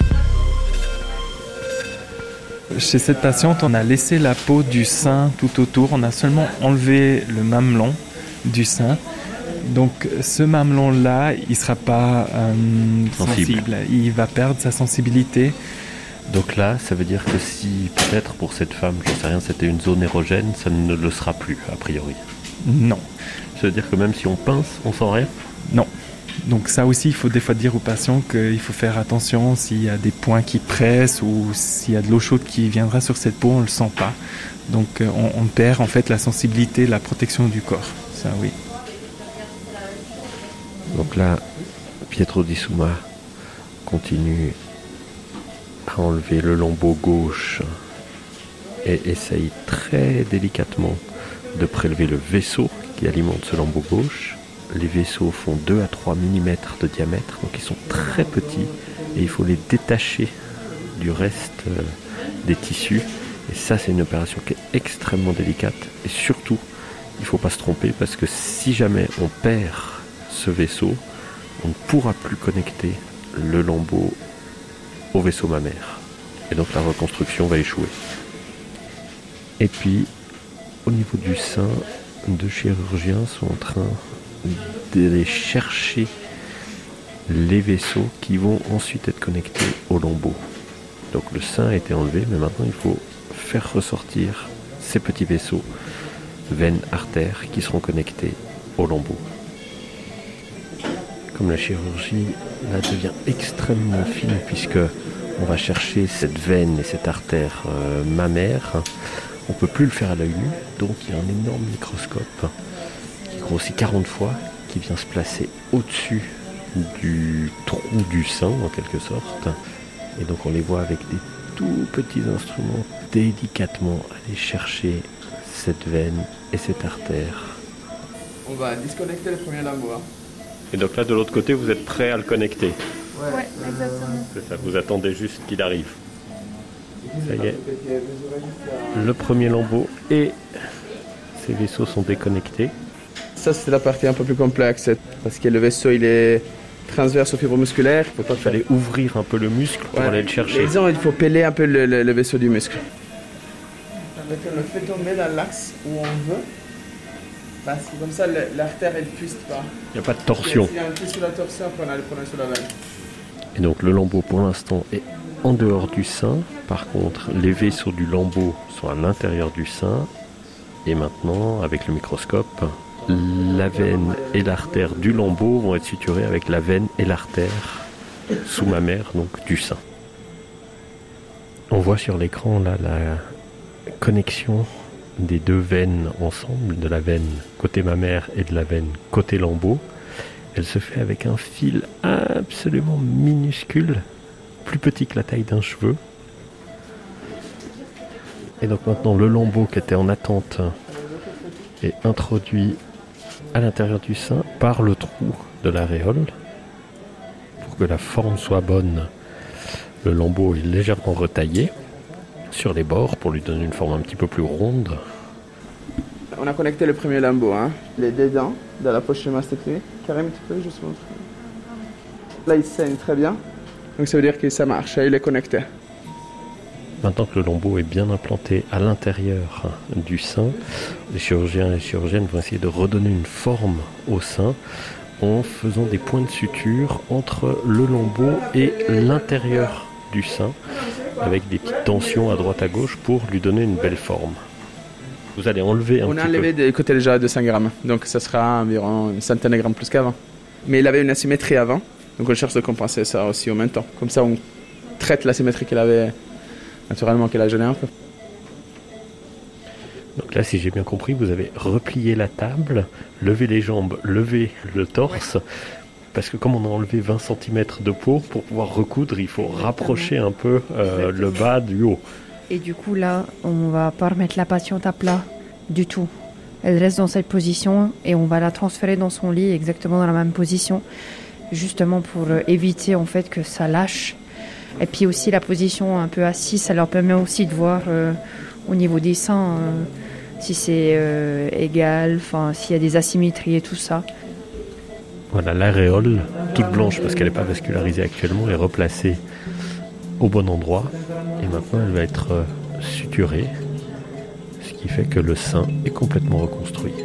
Chez cette patiente, on a laissé la peau du sein tout autour. On a seulement enlevé le mamelon du sein. Donc ce mamelon-là, il ne sera pas sensible. Il va perdre sa sensibilité. Donc là, ça veut dire que si peut-être pour cette femme, je ne sais rien, c'était une zone érogène, ça ne le sera plus, a priori. Non. Ça veut dire que même si on pince, on sent rien ? Non. Donc ça aussi, il faut des fois dire aux patients qu'il faut faire attention s'il y a des points qui pressent ou s'il y a de l'eau chaude qui viendra sur cette peau, on ne le sent pas. Donc on perd en fait la sensibilité, la protection du corps. Ça oui. Donc là, Pietro Di Suma continue à enlever le lambeau gauche et essaye très délicatement de prélever le vaisseau qui alimente ce lambeau gauche. Les vaisseaux font 2 à 3 mm de diamètre, donc ils sont très petits et il faut les détacher du reste des tissus. Et ça, c'est une opération qui est extrêmement délicate. Et surtout, il ne faut pas se tromper parce que si jamais on perd ce vaisseau, on ne pourra plus connecter le lambeau au vaisseau mammaire. Et donc la reconstruction va échouer. Et puis, au niveau du sein, 2 chirurgiens sont en train d'aller chercher les vaisseaux qui vont ensuite être connectés au lambeau. Donc le sein a été enlevé, mais maintenant il faut faire ressortir ces petits vaisseaux, veines, artères, qui seront connectés au lambeau. Comme la chirurgie là devient extrêmement fine, puisque on va chercher cette veine et cette artère mammaire, on ne peut plus le faire à l'œil nu, donc il y a un énorme microscope qui grossit 40 fois, qui vient se placer au-dessus du trou du sein en quelque sorte, et donc on les voit avec des tout petits instruments délicatement aller chercher cette veine et cette artère. On va disconnecter le premier lambeau. Et donc là de l'autre côté vous êtes prêt à le connecter? Ouais, exactement. C'est ça, vous attendez juste qu'il arrive. Ça y est, le premier lambeau et ces vaisseaux sont déconnectés. Ça c'est la partie un peu plus complexe, parce que le vaisseau il est transverse au fibre musculaire. Il fallait ouvrir un peu le muscle pour aller le chercher. Disons, il faut peler un peu le vaisseau du muscle. On le fait tomber dans l'axe où on veut, parce que comme ça l'artère elle ne twiste pas. Il n'y a pas de torsion. S'il y a un twist sur la torsion, on a le preneur sur la veine. Et donc le lambeau pour l'instant est en dehors du sein. Par contre, les vaisseaux du lambeau sont à l'intérieur du sein. Et maintenant, avec le microscope, la veine et l'artère du lambeau vont être suturées avec la veine et l'artère sous-mammaire, donc du sein. On voit sur l'écran là la connexion des deux veines ensemble, de la veine côté mammaire et de la veine côté lambeau. Elle se fait avec un fil absolument minuscule, plus petit que la taille d'un cheveu. Et donc maintenant le lambeau qui était en attente est introduit à l'intérieur du sein par le trou de l'aréole. Pour que la forme soit bonne, le lambeau est légèrement retaillé sur les bords pour lui donner une forme un petit peu plus ronde. On a connecté le premier lambeau, les deux dents de la poche mastectomie. Karim, tu peux juste montrer. Là, il saigne très bien, donc ça veut dire que ça marche, il est connecté. Maintenant que le lambeau est bien implanté à l'intérieur du sein, les chirurgiens et les chirurgiennes vont essayer de redonner une forme au sein en faisant des points de suture entre le lambeau et l'intérieur du sein, avec des petites tensions à droite à gauche pour lui donner une belle forme. Vous allez enlever un petit peu. On a enlevé des côtés déjà de 5 grammes, donc ça sera environ une centaine de grammes plus qu'avant. Mais il avait une asymétrie avant, donc on cherche de compenser ça aussi en même temps. Comme ça, on traite l'asymétrie qu'il avait naturellement, qu'elle a gêné un peu. Donc là, si j'ai bien compris, vous avez replié la table, levé les jambes, levé le torse, parce que comme on a enlevé 20 cm de peau, pour pouvoir recoudre, il faut rapprocher un peu le bas du haut. Et du coup, là, on va pas remettre la patiente à plat du tout. Elle reste dans cette position et on va la transférer dans son lit exactement dans la même position, justement pour éviter en fait que ça lâche. Et puis aussi la position un peu assise, ça leur permet aussi de voir au niveau des seins si c'est égal, s'il y a des asymétries et tout ça. Voilà, l'aréole, toute blanche parce qu'elle n'est pas vascularisée actuellement, est replacée au bon endroit. Et maintenant, elle va être suturée, ce qui fait que le sein est complètement reconstruit.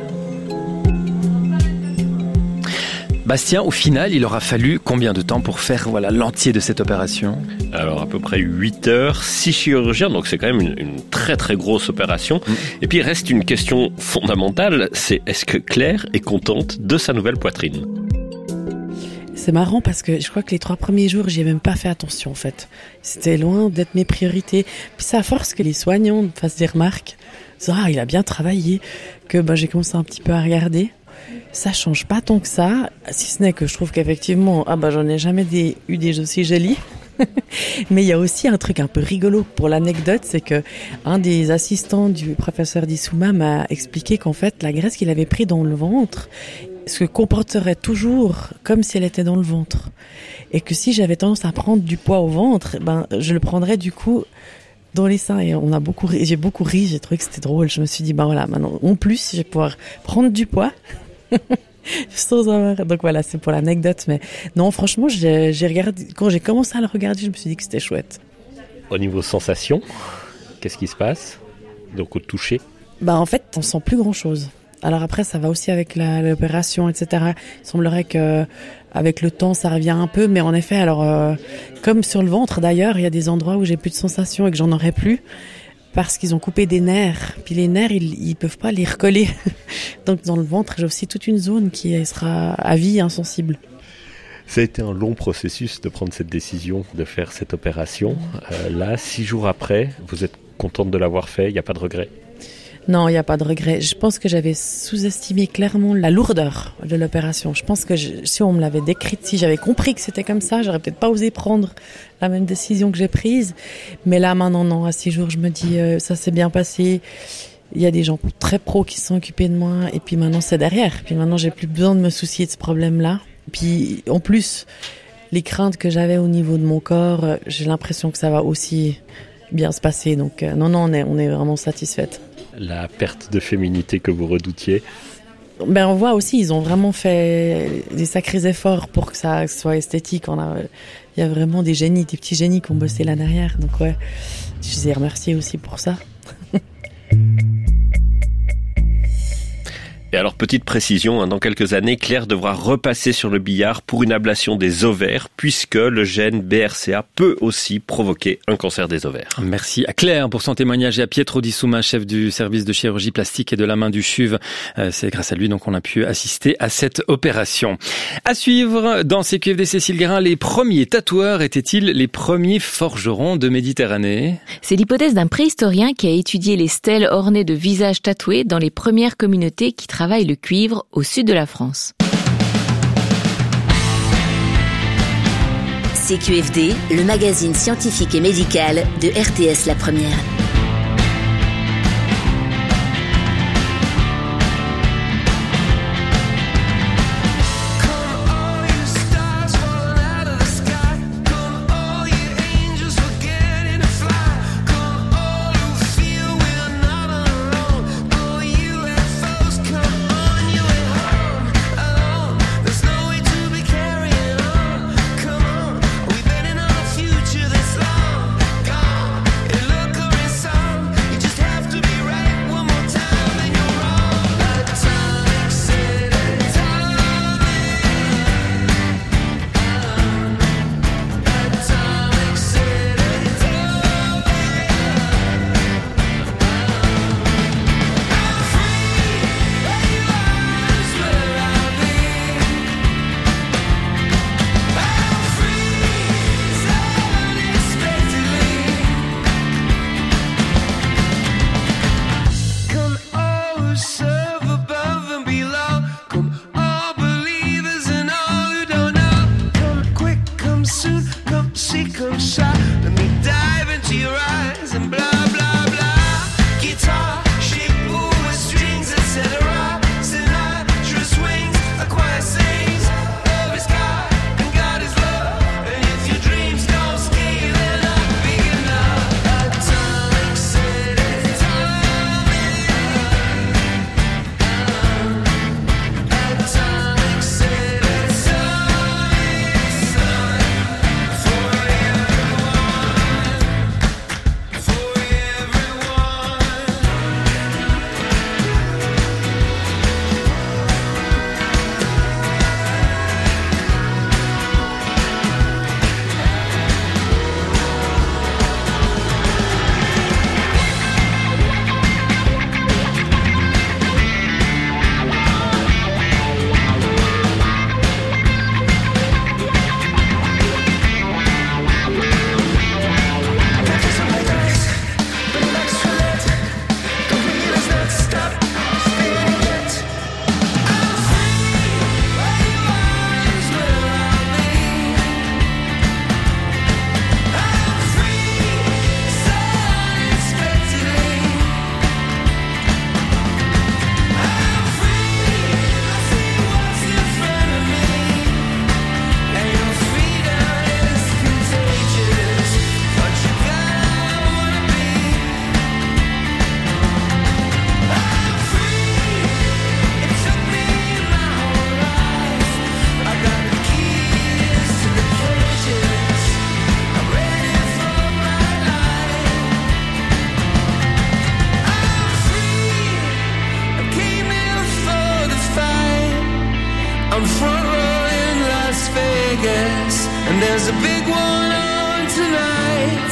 Bastien, au final, il aura fallu combien de temps pour faire l'entier de cette opération? Alors à peu près 8 heures, 6 chirurgiens, donc c'est quand même une très très grosse opération. Et puis il reste une question fondamentale, c'est est-ce que Claire est contente de sa nouvelle poitrine? C'est marrant parce que je crois que les 3 premiers jours, j'y ai même pas fait attention en fait. C'était loin d'être mes priorités. Puis c'est à force que les soignants me fassent des remarques, il a bien travaillé, que j'ai commencé un petit peu à regarder. Ça change pas tant que ça, si ce n'est que je trouve qu'effectivement, j'en ai jamais eu des aussi jolis. Mais il y a aussi un truc un peu rigolo pour l'anecdote, c'est que un des assistants du professeur Dissouma m'a expliqué qu'en fait, la graisse qu'il avait pris dans le ventre se comporterait toujours comme si elle était dans le ventre. Et que si j'avais tendance à prendre du poids au ventre, je le prendrais du coup dans les seins. Et j'ai beaucoup ri, j'ai trouvé que c'était drôle. Je me suis dit, maintenant, en plus, je vais pouvoir prendre du poids. Sans avoir. Donc voilà, c'est pour l'anecdote. Mais non, franchement, j'ai regardé. Quand j'ai commencé à le regarder, je me suis dit que c'était chouette. Au niveau sensation, qu'est-ce qui se passe? Donc au toucher? En fait, on sent plus grand chose. Alors après, ça va aussi avec l'opération, etc. Il semblerait que avec le temps, ça revient un peu, mais en effet, alors comme sur le ventre d'ailleurs, il y a des endroits où j'ai plus de sensations et que j'en aurai plus parce qu'ils ont coupé des nerfs. Puis les nerfs, ils peuvent pas les recoller. Donc dans le ventre, j'ai aussi toute une zone qui sera à vie insensible. Ça a été un long processus de prendre cette décision, de faire cette opération. Là, 6 jours après, vous êtes contente de l'avoir fait, il n'y a pas de regret? Non, il n'y a pas de regret. Je pense que j'avais sous-estimé clairement la lourdeur de l'opération. Je pense que si on me l'avait décrite, si j'avais compris que c'était comme ça, j'aurais peut-être pas osé prendre la même décision que j'ai prise. Mais là, maintenant, non. À 6 jours, je me dis, ça s'est bien passé. Il y a des gens très pros qui se sont occupés de moi. Et puis maintenant, c'est derrière. Puis maintenant, j'ai plus besoin de me soucier de ce problème-là. Puis en plus, les craintes que j'avais au niveau de mon corps, j'ai l'impression que ça va aussi bien se passer. Donc non, on est vraiment satisfaite. La perte de féminité que vous redoutiez? Ben on voit aussi, ils ont vraiment fait des sacrés efforts pour que ça soit esthétique. Il y a vraiment des génies, des petits génies qui ont bossé là derrière. Donc ouais, je les ai remerciés aussi pour ça. Et alors, petite précision, dans quelques années, Claire devra repasser sur le billard pour une ablation des ovaires, puisque le gène BRCA peut aussi provoquer un cancer des ovaires. Merci à Claire pour son témoignage et à Pietro Di Souma, chef du service de chirurgie plastique et de la main du CHUV. C'est grâce à lui donc on a pu assister à cette opération. À suivre, dans CQFD, Cécile Guérin, les premiers tatoueurs étaient-ils les premiers forgerons de Méditerranée? C'est l'hypothèse d'un préhistorien qui a étudié les stèles ornées de visages tatoués dans les premières communautés qui travaille le cuivre au sud de la France. CQFD, le magazine scientifique et médical de RTS La Première. Future that's long gone. Look on front row in Las Vegas, and there's a big one on tonight.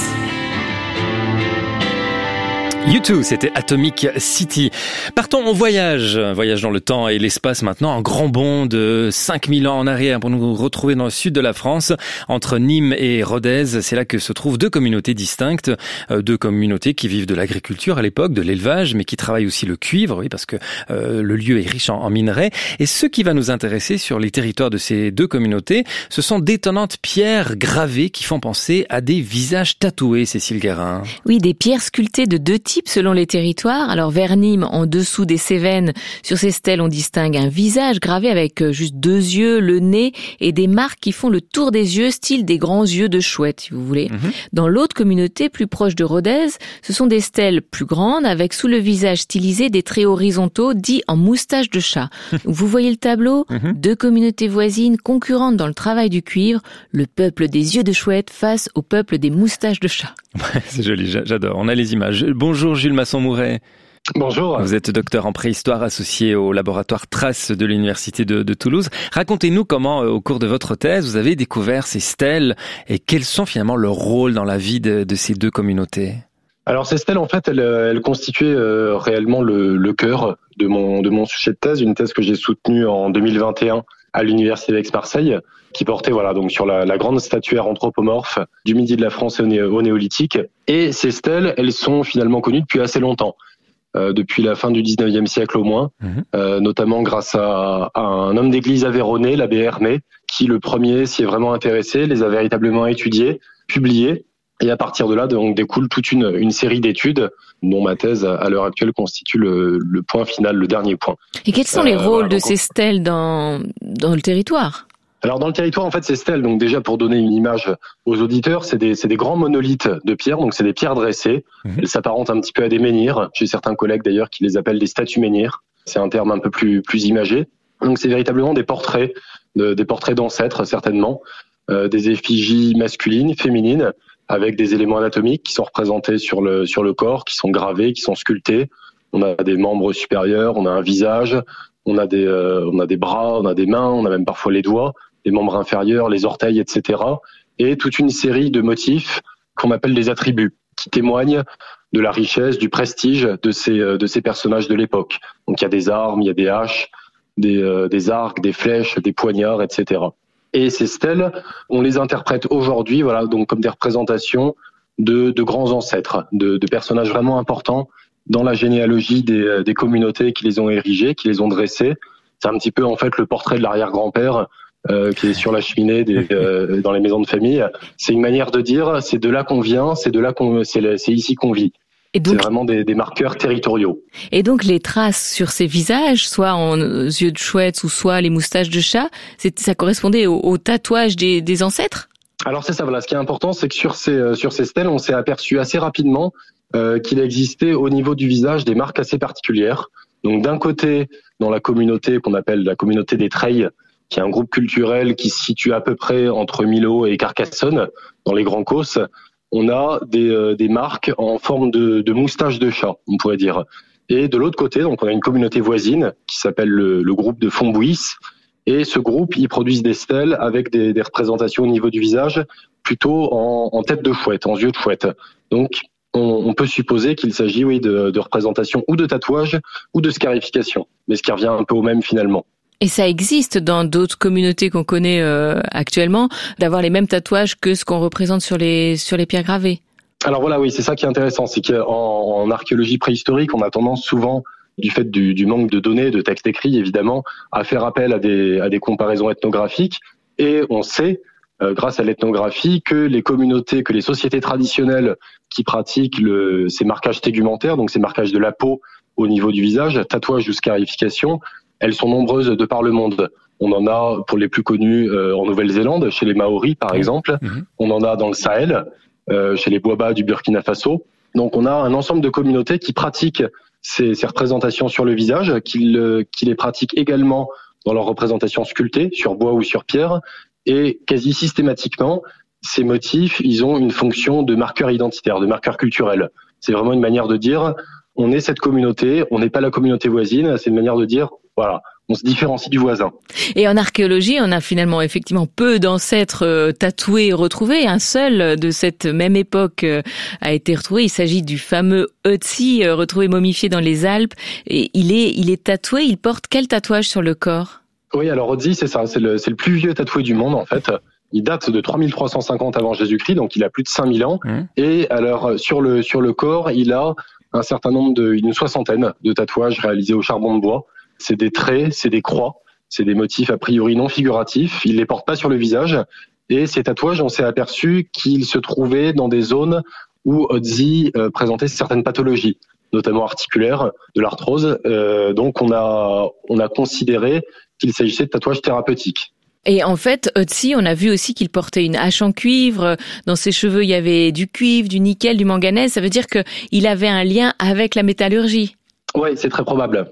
U2, c'était Atomic City. Partons en voyage dans le temps et l'espace maintenant, un grand bond de 5000 ans en arrière pour nous retrouver dans le sud de la France, entre Nîmes et Rodez. C'est là que se trouvent deux communautés distinctes, deux communautés qui vivent de l'agriculture à l'époque, de l'élevage, mais qui travaillent aussi le cuivre, oui, parce que le lieu est riche en minerais. Et ce qui va nous intéresser sur les territoires de ces deux communautés, ce sont d'étonnantes pierres gravées qui font penser à des visages tatoués, Cécile Guérin. Oui, des pierres sculptées de deux types selon les territoires. Alors vers Nîmes, en dessous des Cévennes, sur ces stèles, on distingue un visage gravé avec juste deux yeux, le nez et des marques qui font le tour des yeux, style des grands yeux de chouette, si vous voulez. Dans l'autre communauté, plus proche de Rodez, ce sont des stèles plus grandes avec sous le visage stylisé des traits horizontaux dits en moustache de chat. Vous voyez le tableau ? Deux communautés voisines concurrentes dans le travail du cuivre, le peuple des yeux de chouette face au peuple des moustaches de chat. Ouais, c'est joli, j'adore. On a les images. Bonjour Jules Masson-Mouret. Bonjour. Vous êtes docteur en préhistoire associé au laboratoire Trace de l'Université de Toulouse. Racontez-nous comment, au cours de votre thèse, vous avez découvert ces stèles et quels sont finalement leurs rôles dans la vie de ces deux communautés. Alors ces stèles, en fait, elles constituaient réellement le cœur de mon sujet de thèse, une thèse que j'ai soutenue en 2021 à l'Université d'Aix-Marseille, qui portait donc sur la grande statuaire anthropomorphe du midi de la France au néolithique. Et ces stèles, elles sont finalement connues depuis assez longtemps, depuis la fin du 19e siècle au moins, notamment grâce à un homme d'église aveyronnais, l'abbé Hermé, qui le premier s'y est vraiment intéressé, les a véritablement étudiés, publiés. Et à partir de là, donc, découle toute une série d'études dont ma thèse, à l'heure actuelle, constitue le point final, le dernier point. Et quels sont les rôles de ces stèles dans le territoire ? Alors dans le territoire, en fait, ces stèles, donc déjà pour donner une image aux auditeurs, c'est des grands monolithes de pierre, donc c'est des pierres dressées. Elles s'apparentent un petit peu à des menhirs. J'ai certains collègues d'ailleurs qui les appellent des statues menhirs. C'est un terme un peu plus imagé. Donc c'est véritablement des portraits d'ancêtres certainement, des effigies masculines, féminines, avec des éléments anatomiques qui sont représentés sur le corps, qui sont gravés, qui sont sculptés. On a des membres supérieurs, on a un visage, on a des bras, on a des mains, on a même parfois les doigts, les membres inférieurs, les orteils, etc. Et toute une série de motifs qu'on appelle des attributs, qui témoignent de la richesse, du prestige de ces personnages de l'époque. Donc il y a des armes, il y a des haches, des arcs, des flèches, des poignards, etc. Et ces stèles, on les interprète aujourd'hui, donc comme des représentations de grands ancêtres, de personnages vraiment importants dans la généalogie des communautés qui les ont érigées, qui les ont dressées. C'est un petit peu en fait le portrait de l'arrière-grand-père qui est sur la cheminée dans les maisons de famille. C'est une manière de dire, c'est de là qu'on vient, c'est ici qu'on vit. Et donc, c'est vraiment des marqueurs territoriaux. Et donc les traces sur ces visages, soit en yeux de chouette ou soit les moustaches de chat, ça correspondait au tatouage des ancêtres ? Alors c'est ça, voilà. Ce qui est important, c'est que sur ces stèles, on s'est aperçu assez rapidement qu'il existait au niveau du visage des marques assez particulières. Donc d'un côté, dans la communauté qu'on appelle la communauté des Treilles, qui est un groupe culturel qui se situe à peu près entre Millau et Carcassonne, dans les Grands Causses, on a des marques en forme de moustache de chat, on pourrait dire. Et de l'autre côté, donc on a une communauté voisine qui s'appelle le groupe de Fontbouis. Et ce groupe, ils produisent des stèles avec des représentations au niveau du visage, plutôt en tête de chouette, en yeux de chouette. Donc on peut supposer qu'il s'agit, de représentations ou de tatouages ou de scarification, mais ce qui revient un peu au même finalement. Et ça existe dans d'autres communautés qu'on connaît actuellement, d'avoir les mêmes tatouages que ce qu'on représente sur les pierres gravées. Alors voilà, oui, c'est ça qui est intéressant, c'est qu'en archéologie préhistorique, on a tendance souvent, du fait du manque de données, de textes écrits évidemment, à faire appel à des comparaisons ethnographiques, et on sait, grâce à l'ethnographie, que les sociétés traditionnelles qui pratiquent ces marquages tégumentaires, donc ces marquages de la peau au niveau du visage, tatouage ou scarification, elles sont nombreuses de par le monde. On en a pour les plus connus en Nouvelle-Zélande, chez les Maoris par exemple. On en a dans le Sahel, chez les Boaba du Burkina Faso. Donc on a un ensemble de communautés qui pratiquent ces représentations sur le visage, qui les pratiquent également dans leurs représentations sculptées, sur bois ou sur pierre. Et quasi systématiquement, ces motifs, ils ont une fonction de marqueur identitaire, de marqueur culturel. C'est vraiment une manière de dire, on est cette communauté, on n'est pas la communauté voisine, c'est une manière de dire, voilà, on se différencie du voisin. Et en archéologie, on a finalement effectivement peu d'ancêtres tatoués retrouvés. Un seul de cette même époque a été retrouvé. Il s'agit du fameux Ötzi, retrouvé momifié dans les Alpes. Et il est tatoué. Il porte quel tatouage sur le corps ? Oui, alors Ötzi, c'est ça. C'est le plus vieux tatoué du monde, en fait. Il date de 3350 avant Jésus-Christ, donc il a plus de 5000 ans. Et alors, sur le corps, il a un certain nombre une soixantaine de tatouages réalisés au charbon de bois. C'est des traits, c'est des croix, c'est des motifs a priori non figuratifs. Il les porte pas sur le visage. Et ces tatouages, on s'est aperçu qu'ils se trouvaient dans des zones où Ötzi présentait certaines pathologies, notamment articulaires, de l'arthrose. Donc on a considéré qu'il s'agissait de tatouages thérapeutiques. Et en fait, Ötzi, on a vu aussi qu'il portait une hache en cuivre. Dans ses cheveux, il y avait du cuivre, du nickel, du manganèse. Ça veut dire qu'il avait un lien avec la métallurgie. Oui, c'est très probable.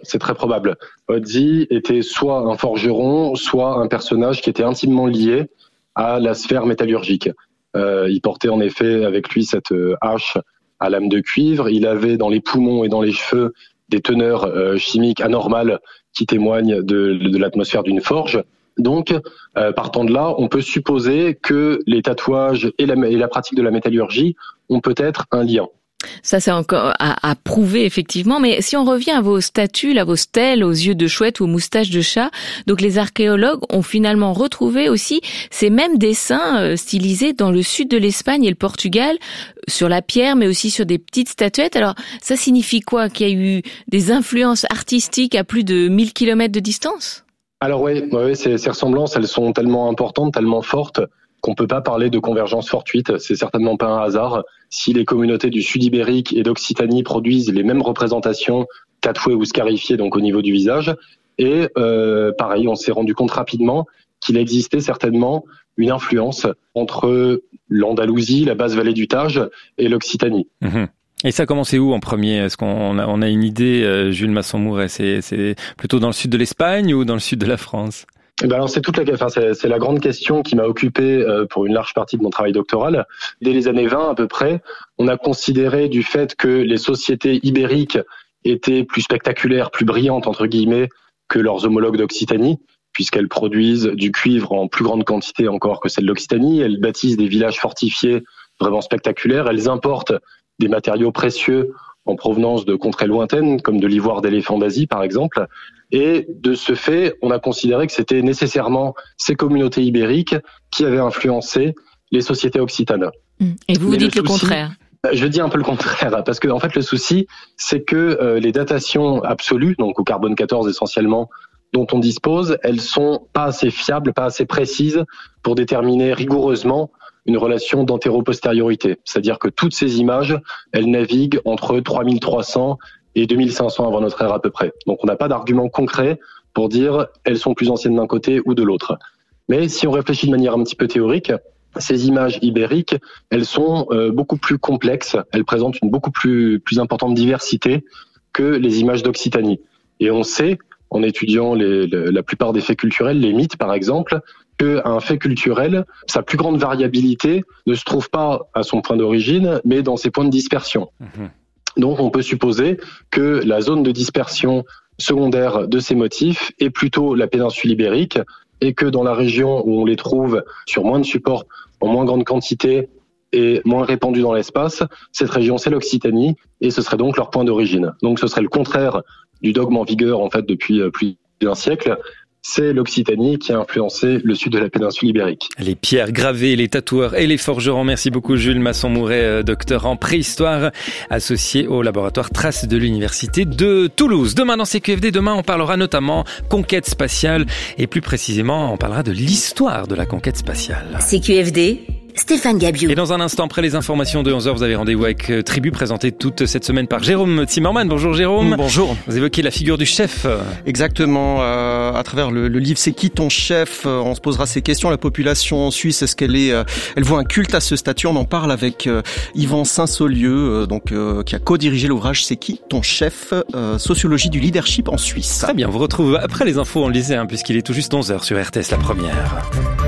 Ötzi était soit un forgeron, soit un personnage qui était intimement lié à la sphère métallurgique. Il portait en effet avec lui cette hache à lame de cuivre. Il avait dans les poumons et dans les cheveux des teneurs chimiques anormales qui témoignent de l'atmosphère d'une forge. Donc, partant de là, on peut supposer que les tatouages et la pratique de la métallurgie ont peut-être un lien. Ça, c'est encore à prouver, effectivement. Mais si on revient à vos statues, vos stèles aux yeux de chouette ou aux moustaches de chat, donc les archéologues ont finalement retrouvé aussi ces mêmes dessins stylisés dans le sud de l'Espagne et le Portugal, sur la pierre, mais aussi sur des petites statuettes. Alors, ça signifie quoi ? Qu'il y a eu des influences artistiques à plus de 1000 km de distance ? Alors oui, ces ressemblances, elles sont tellement importantes, tellement fortes, qu'on peut pas parler de convergence fortuite. C'est certainement pas un hasard. Si les communautés du Sud ibérique et d'Occitanie produisent les mêmes représentations tatouées ou scarifiées, donc au niveau du visage, et pareil, on s'est rendu compte rapidement qu'il existait certainement une influence entre l'Andalousie, la basse vallée du Tage, et l'Occitanie. Et ça a commencé où en premier ? Est-ce qu'on a une idée, Jules Masson-Mouret ? C'est plutôt dans le sud de l'Espagne ou dans le sud de la France ? Alors c'est c'est la grande question qui m'a occupé pour une large partie de mon travail doctoral. Dès les années 20 à peu près, on a considéré du fait que les sociétés ibériques étaient plus spectaculaires, plus brillantes entre guillemets que leurs homologues d'Occitanie, puisqu'elles produisent du cuivre en plus grande quantité encore que celles d'Occitanie. Elles bâtissent des villages fortifiés vraiment spectaculaires. Elles importent des matériaux précieux en provenance de contrées lointaines, comme de l'ivoire d'éléphant d'Asie, par exemple. Et de ce fait, on a considéré que c'était nécessairement ces communautés ibériques qui avaient influencé les sociétés occitanes. Et vous dites le contraire. Je dis un peu le contraire, parce que en fait, le souci, c'est que les datations absolues, donc au carbone 14 essentiellement, dont on dispose, elles sont pas assez fiables, pas assez précises pour déterminer rigoureusement une relation d'antéro-postériorité. C'est-à-dire que toutes ces images, elles naviguent entre 3300 et 2500 avant notre ère à peu près. Donc on n'a pas d'argument concret pour dire elles sont plus anciennes d'un côté ou de l'autre. Mais si on réfléchit de manière un petit peu théorique, ces images ibériques, elles sont beaucoup plus complexes, elles présentent une beaucoup plus importante diversité que les images d'Occitanie. Et on sait, en étudiant la plupart des faits culturels, les mythes par exemple, qu'un fait culturel, sa plus grande variabilité ne se trouve pas à son point d'origine, mais dans ses points de dispersion. Donc on peut supposer que la zone de dispersion secondaire de ces motifs est plutôt la péninsule ibérique, et que dans la région où on les trouve sur moins de supports, en moins grande quantité et moins répandus dans l'espace, cette région c'est l'Occitanie, et ce serait donc leur point d'origine. Donc ce serait le contraire du dogme en vigueur en fait depuis plus d'un siècle. C'est l'Occitanie qui a influencé le sud de la péninsule ibérique. Les pierres gravées, les tatoueurs et les forgerons. Merci beaucoup Jules Masson-Mouret, docteur en préhistoire, associé au laboratoire Traces de l'Université de Toulouse. Demain dans CQFD, on parlera notamment conquête spatiale et plus précisément on parlera de l'histoire de la conquête spatiale. CQFD, Stéphane Gabiou. Et dans un instant, après les informations de 11h, vous avez rendez-vous avec Tribu, présenté toute cette semaine par Jérôme Zimmermann. Bonjour Jérôme. Bonjour. Vous évoquez la figure du chef. Exactement. À travers le livre C'est qui ton chef, on se posera ces questions. La population suisse, est-ce qu'elle elle voit un culte à ce statut? On en parle avec Yvan Saint-Saulieu, qui a co-dirigé l'ouvrage C'est qui ton chef, sociologie du leadership en Suisse. Très bien. On vous retrouve après les infos, on le disait, puisqu'il est tout juste 11h sur RTS La Première.